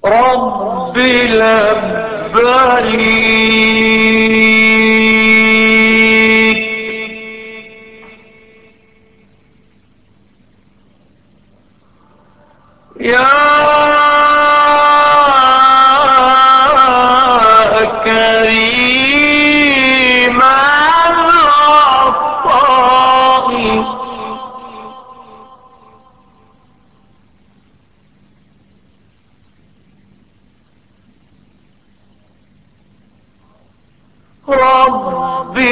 رب لبيك يا كريم العطاء رب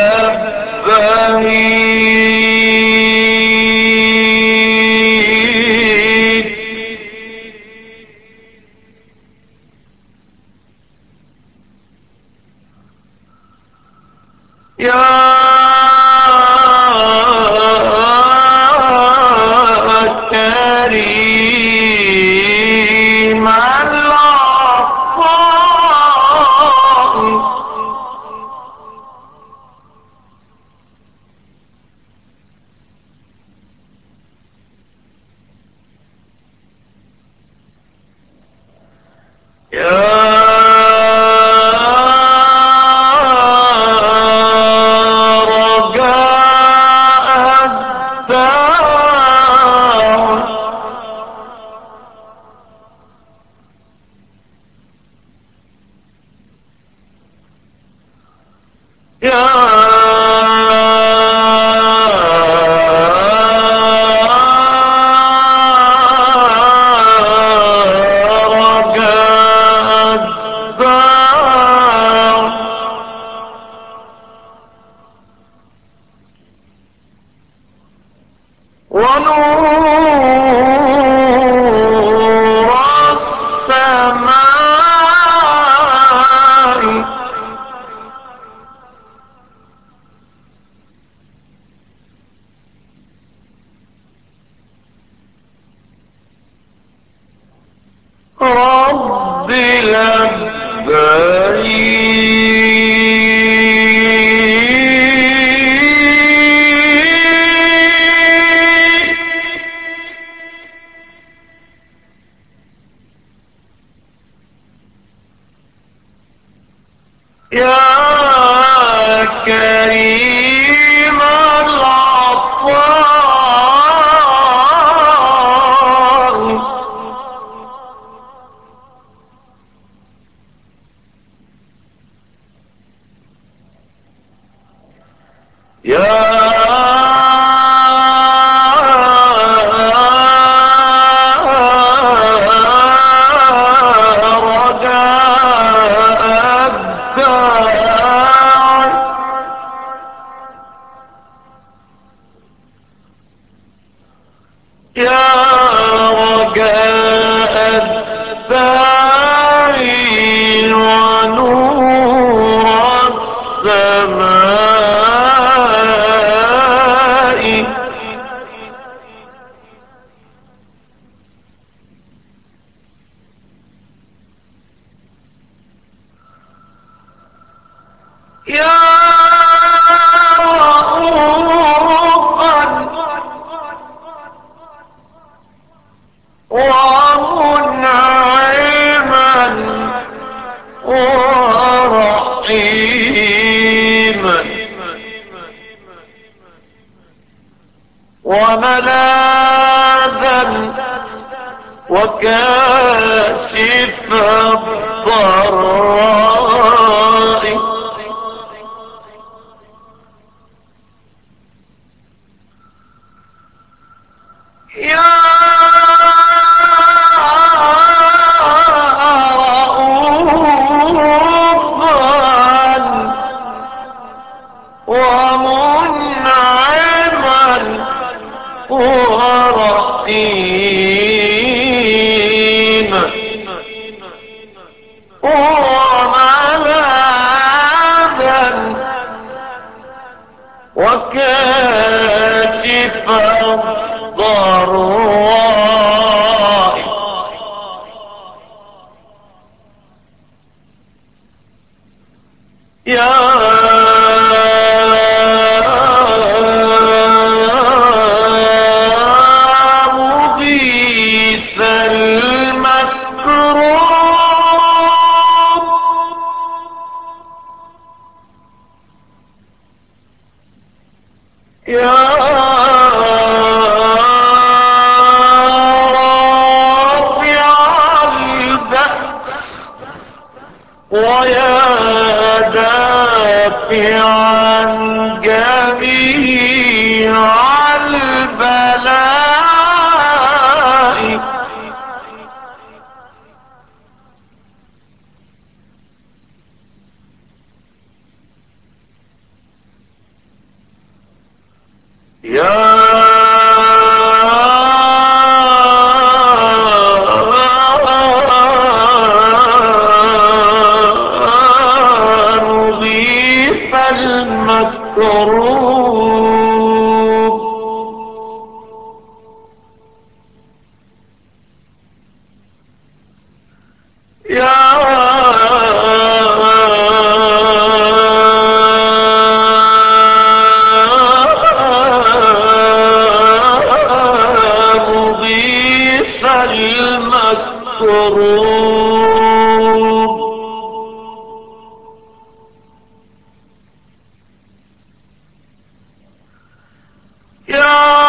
لبيك يا كريم العطاء ونور السماء رب لبيك يا كريم العطاء يا رجاء الداعي يا رجاء الداعي ونور السماء يا رؤوفا ومنعما ورحيما وملاذا وكاشف الضراء يا رؤوفا ومنعما ورحيما وملاذا وكاشف الضراء يا مغيث المكروه يا رافع البأس ويا دافعا جميع البلاء يا مغيث المكروب يا مغيث المكروب يا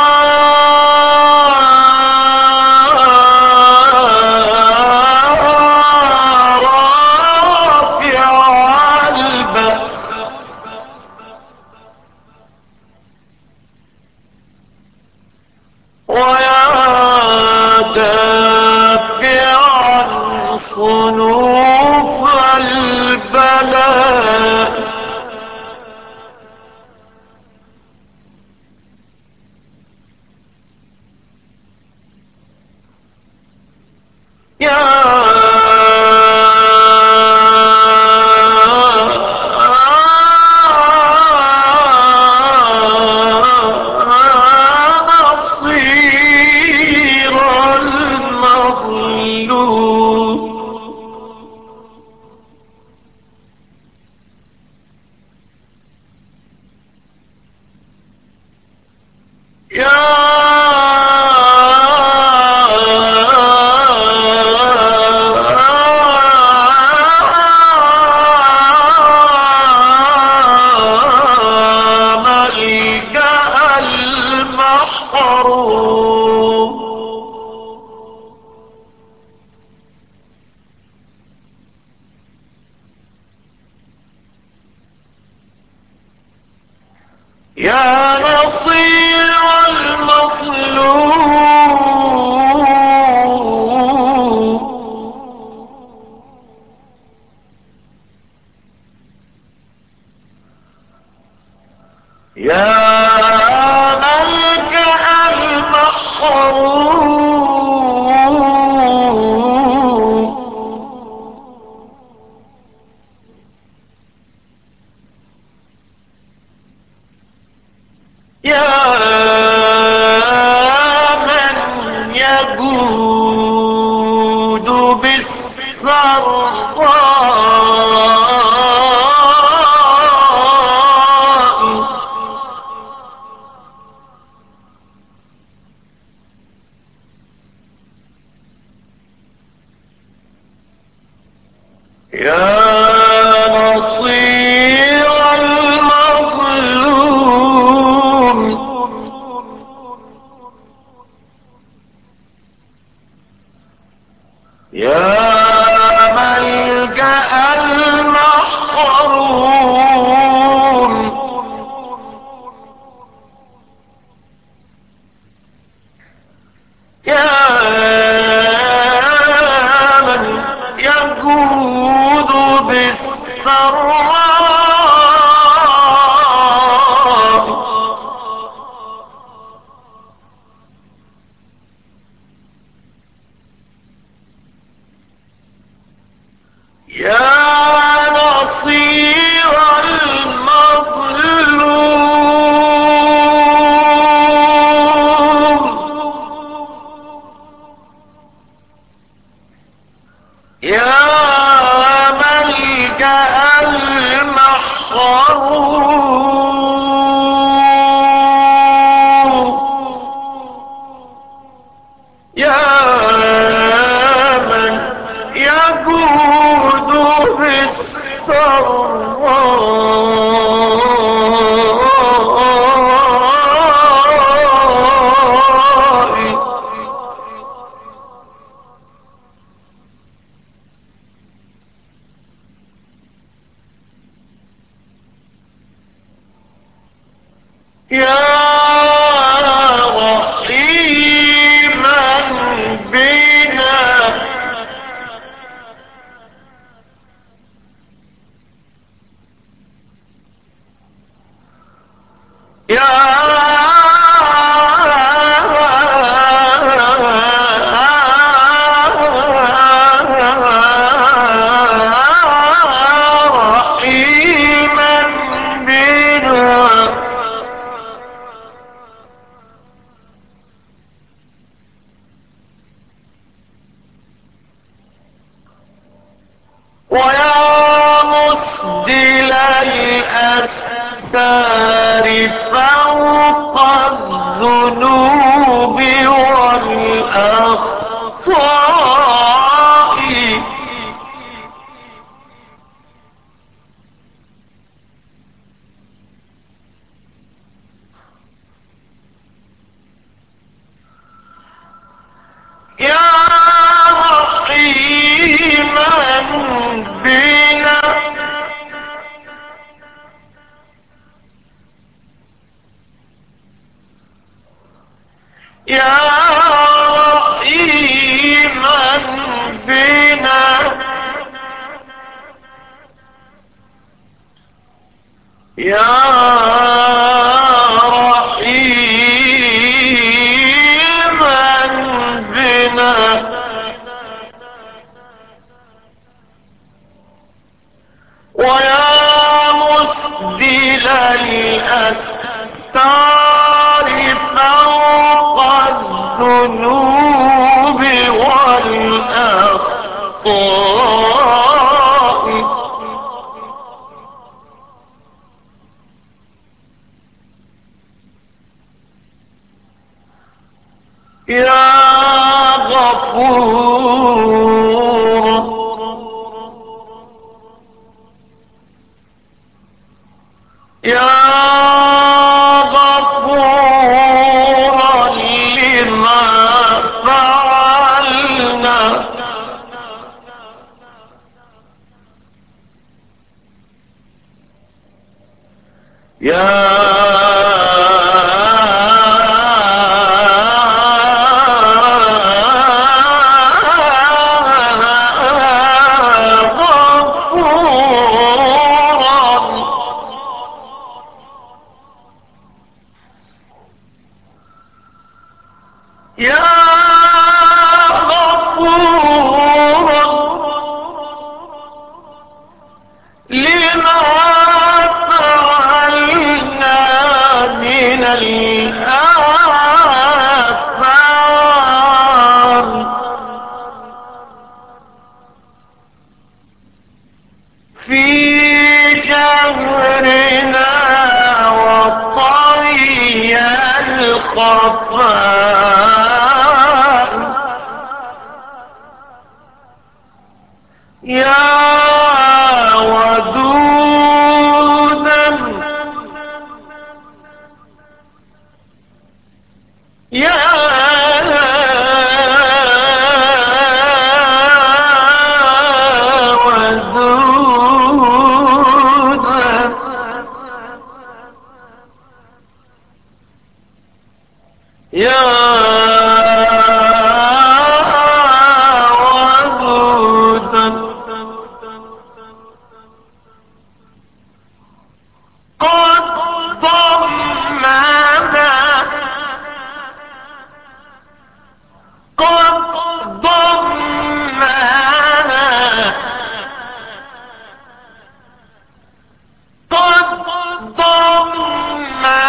رافع البأس ويا دافعا صنوف البلاء يا نصير المظلوم يا ملجأ المحروم يا نصير المظلوم يا ملجأ المحروم يا من يجود بالسراء يا نصير المظلوم يا ملجأ المحروم يا من يجود بالسراء يا نصير المظلوم يا ملجأ المحروم يا من يجود بالسراء يا رحيما بنا يا ويا مسدل الأستار فوق الذنوب والأخطاء يا رحيما بنا يا رحيما بنا يا رحيما بنا ويا مسدل الأستار فوق الذنوب والأخطاء يا غفور يا غفورا لما فعلنا يا يا غفورا لما فعلنا من الآثار في جهرنا وطي الخفاء يا ودودا يا ودودا يا ودودا قد ضمنا قد ضمنا قد ضمنا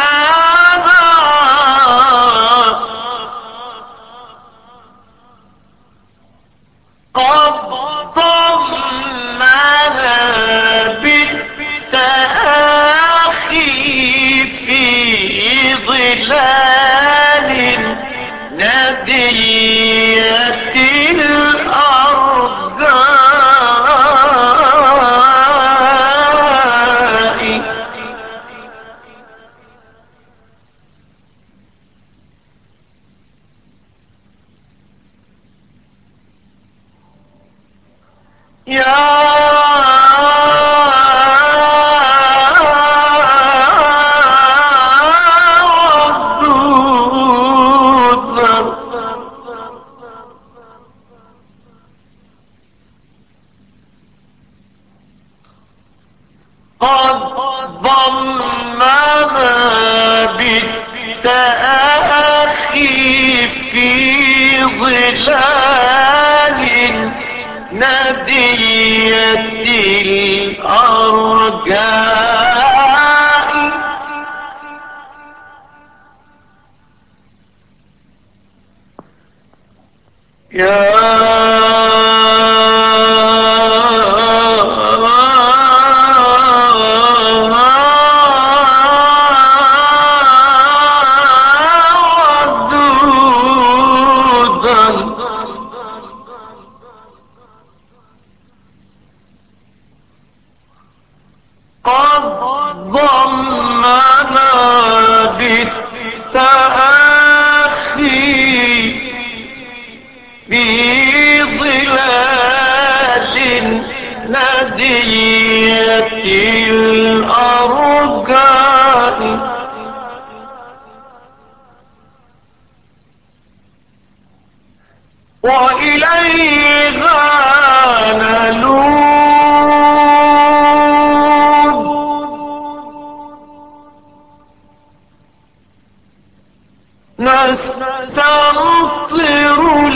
قد ضمنا بالتأخي في ظلال ندية الأرجاء يا قد ضمنا بالتأخي في ظلال ندية الأرجاء يا قد ضمنا بالتأخي بظلال ندية الأرجاء وإليها نلوذ نستمطر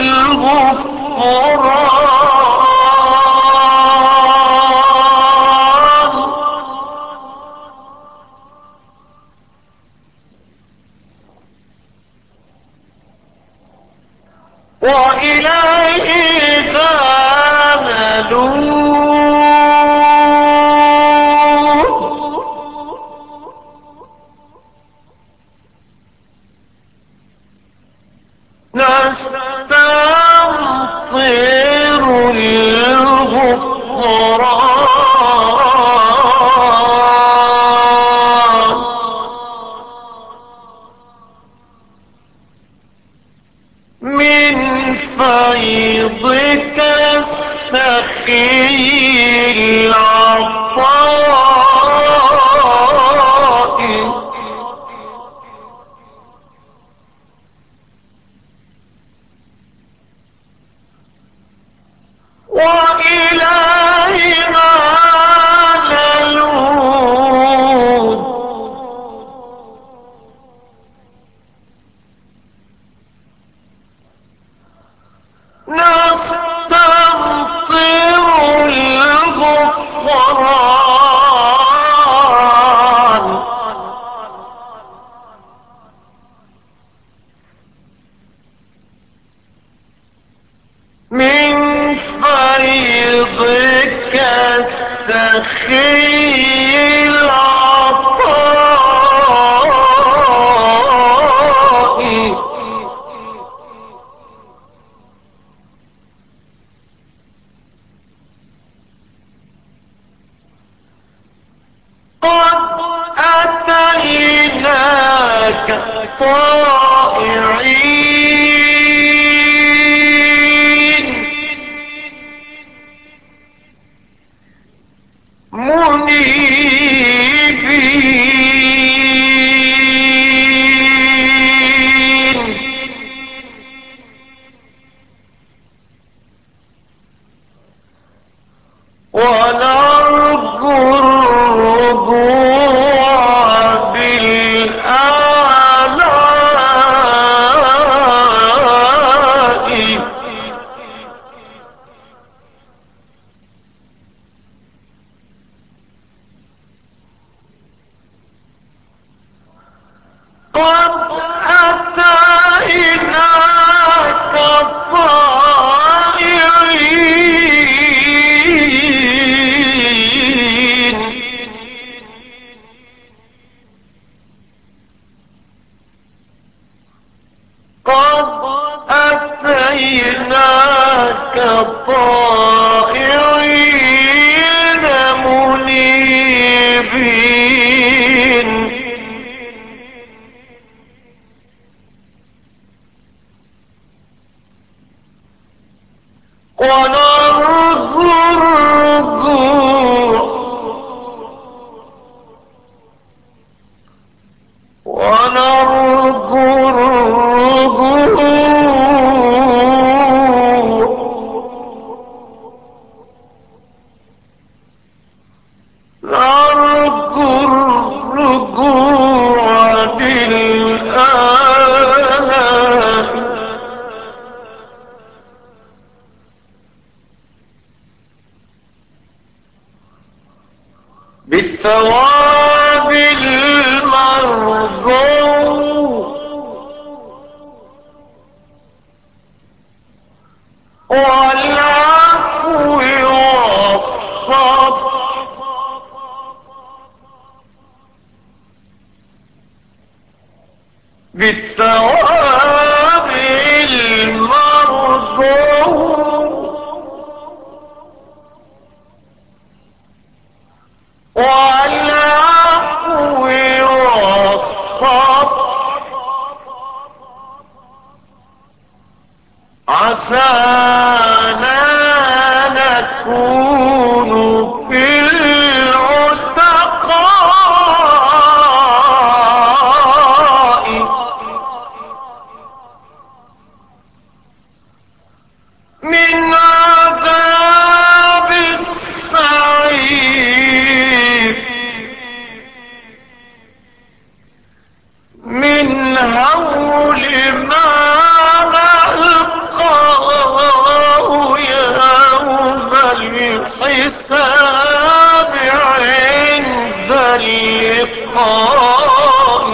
الغفران وإليها نلوذ نستمطر الغفران من فيضك السخي العطاء وإلينا نلوذ نستمطر الغفران من فيضك السخي العطاء قد أتيناك طائعين منيبين ونرجو الرجوع بالآلاء قد أتيناك طائعين بالثواب المرجو والعفو والصبر بالثواب المرجو والعفو والصبر عسانا نكون في العتقاء من عذاب السعير من هول ما نلقاه يوم الحساب عند اللقاء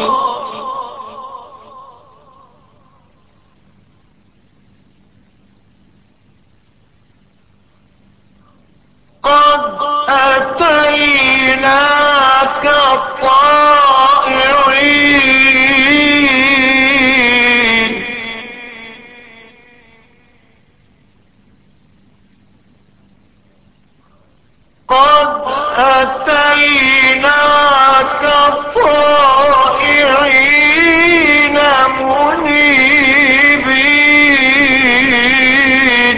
قد أتيناك طائعين قد أتيناك طائعين منيبين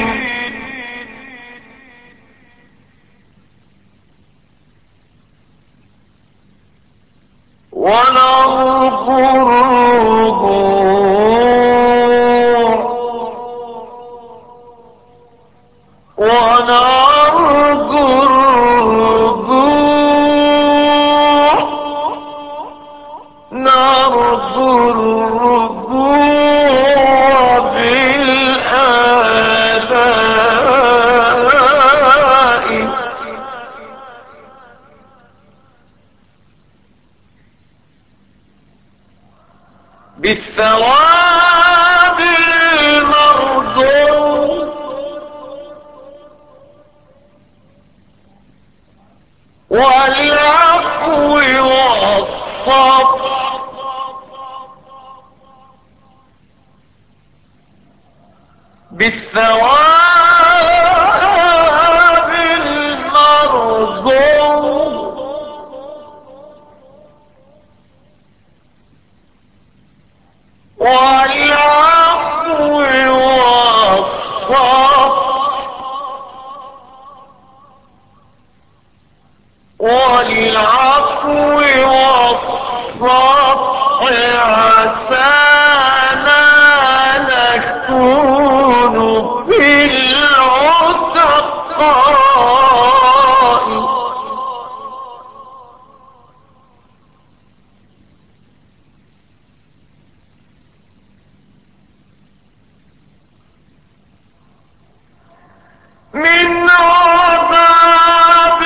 ونرجو الرجوع ونرجو الرجوع نرجو الرجوع بالآباء بالثواب المرجو والعفو والصبر بالثواب المرجو والعفو والصبر والعفو والصبر عسانا نكون في العتقاء من عذاب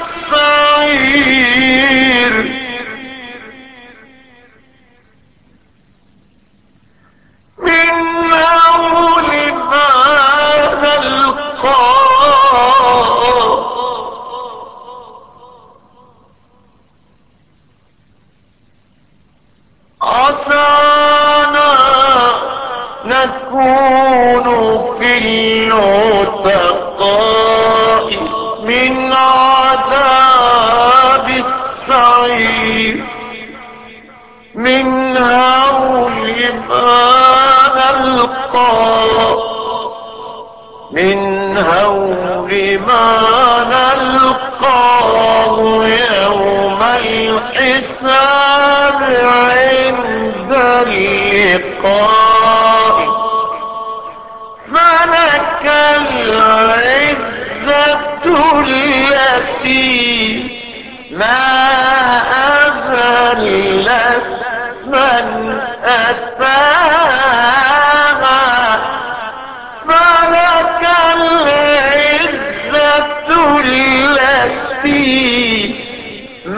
السعير من هول ما نلقاه عسانا نكون في العتقاء من عذاب السعير من هول ما نلقاه من هول ما نلقاه يوم الحساب عند اللقاء فلك العزة التي ما أذلت من أتاها فلك العزة التي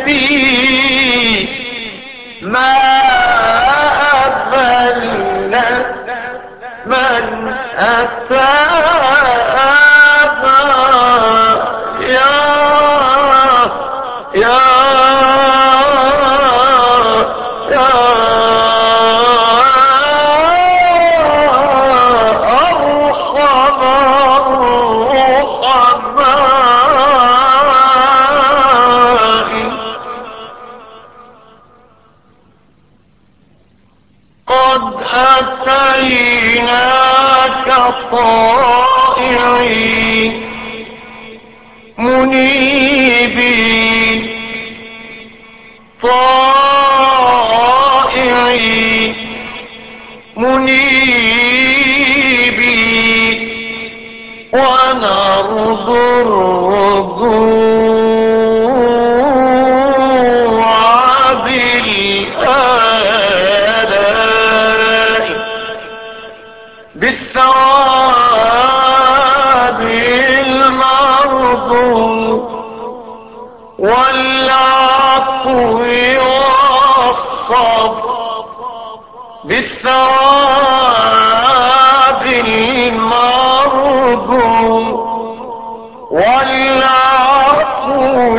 ما أذلت من أتاها يا قد أتيناك طائعين منيبين طائعين منيبين ونرضو الرضوع بالآلاء بالثواب المرضو والعفو والصبر بالثواب المرضو والعفو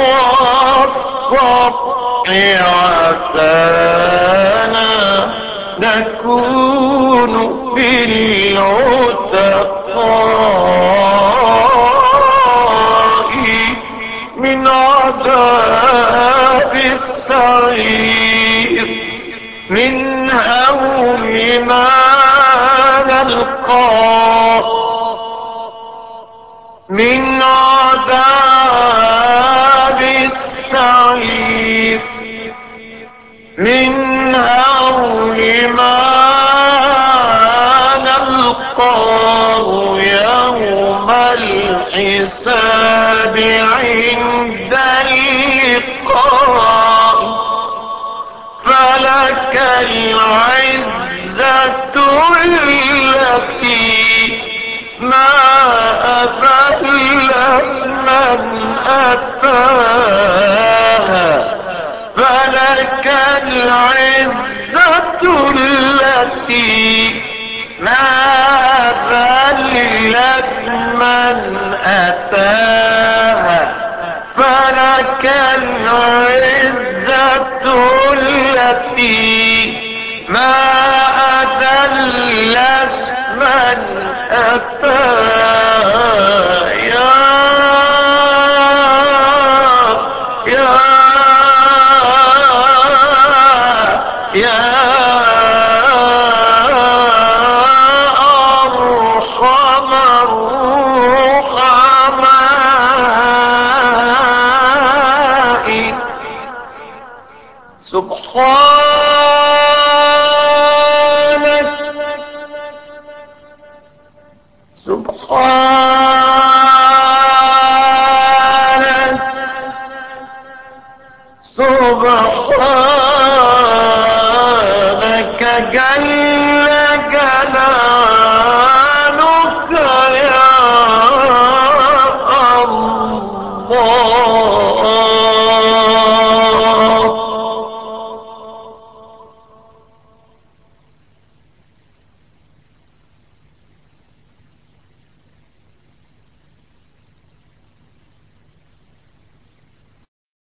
والصبر عسانا نكون بالعتقاء من عذاب السعير من هول ما نلقاه من عذاب السعير من هول ما نلقاه يوم الحساب عند اللقاء فلك العزة التي ما أذلت من أتاها فلك العزة التي ما أذلت من أتاها فلك العزة التي ما أذلت من أتاها يا أرحم الرحماء سبحانك سبحانك سبحانك